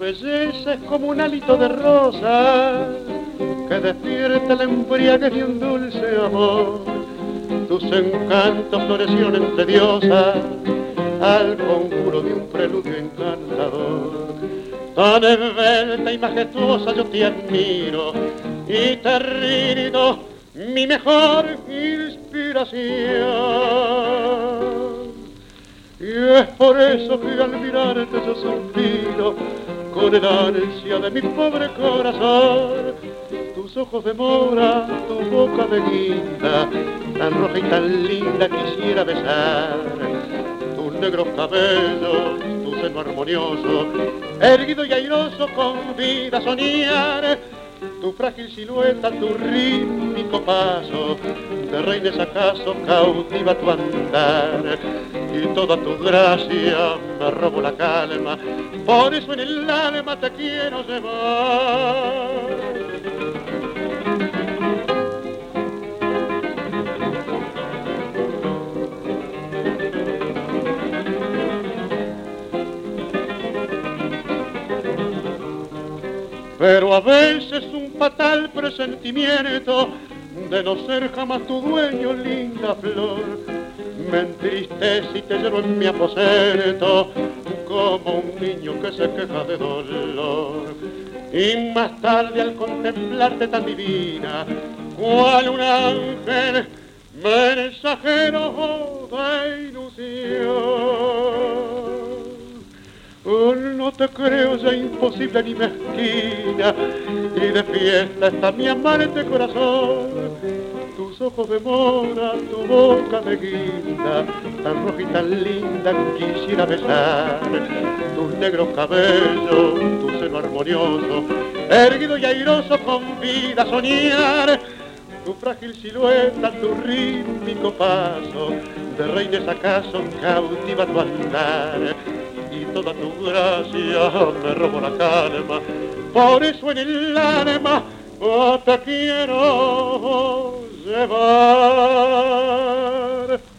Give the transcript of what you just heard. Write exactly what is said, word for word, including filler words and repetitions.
belleza es como un hálito de rosa que despierta la embriaguez de un dulce amor. Tus encantos florecieron entre diosas al conjuro de un preludio encantador. Tan esbelta y majestuosa yo te admiro y te rindo mi mejor inspiración. Y es por eso que al mirarte yo suspiro con el ansia de mi pobre corazón. Tus ojos de mora, tu boca de guinda, tan roja y tan linda quisiera besar. Tus negros cabellos, tu seno armonioso, erguido y airoso convida a soñar. Tu frágil silueta, tu rítmico paso, de reines acaso cautiva tu andar. Y toda tu gracia me robo la calma, por eso en el alma te quiero llevar. Pero a veces un fatal presentimiento de no ser jamás tu dueño, linda flor, me entristece y te llevo en mi aposento como un niño que se queja de dolor. Y más tarde al contemplarte tan divina, cual un ángel mensajero de ilusión. Oh, no te creo ya imposible ni mezquina, y de fiesta está mi amante corazón. Tus ojos de mora, tu boca de guinda, tan roja y tan linda quisiera besar. Tus negros cabellos, tu seno armonioso, erguido y airoso convida a soñar. Tu frágil silueta, tu rítmico paso, de reines acaso cautiva tu andar. Y toda tu gracia me robo la calma, por eso en el alma oh, te quiero llevar.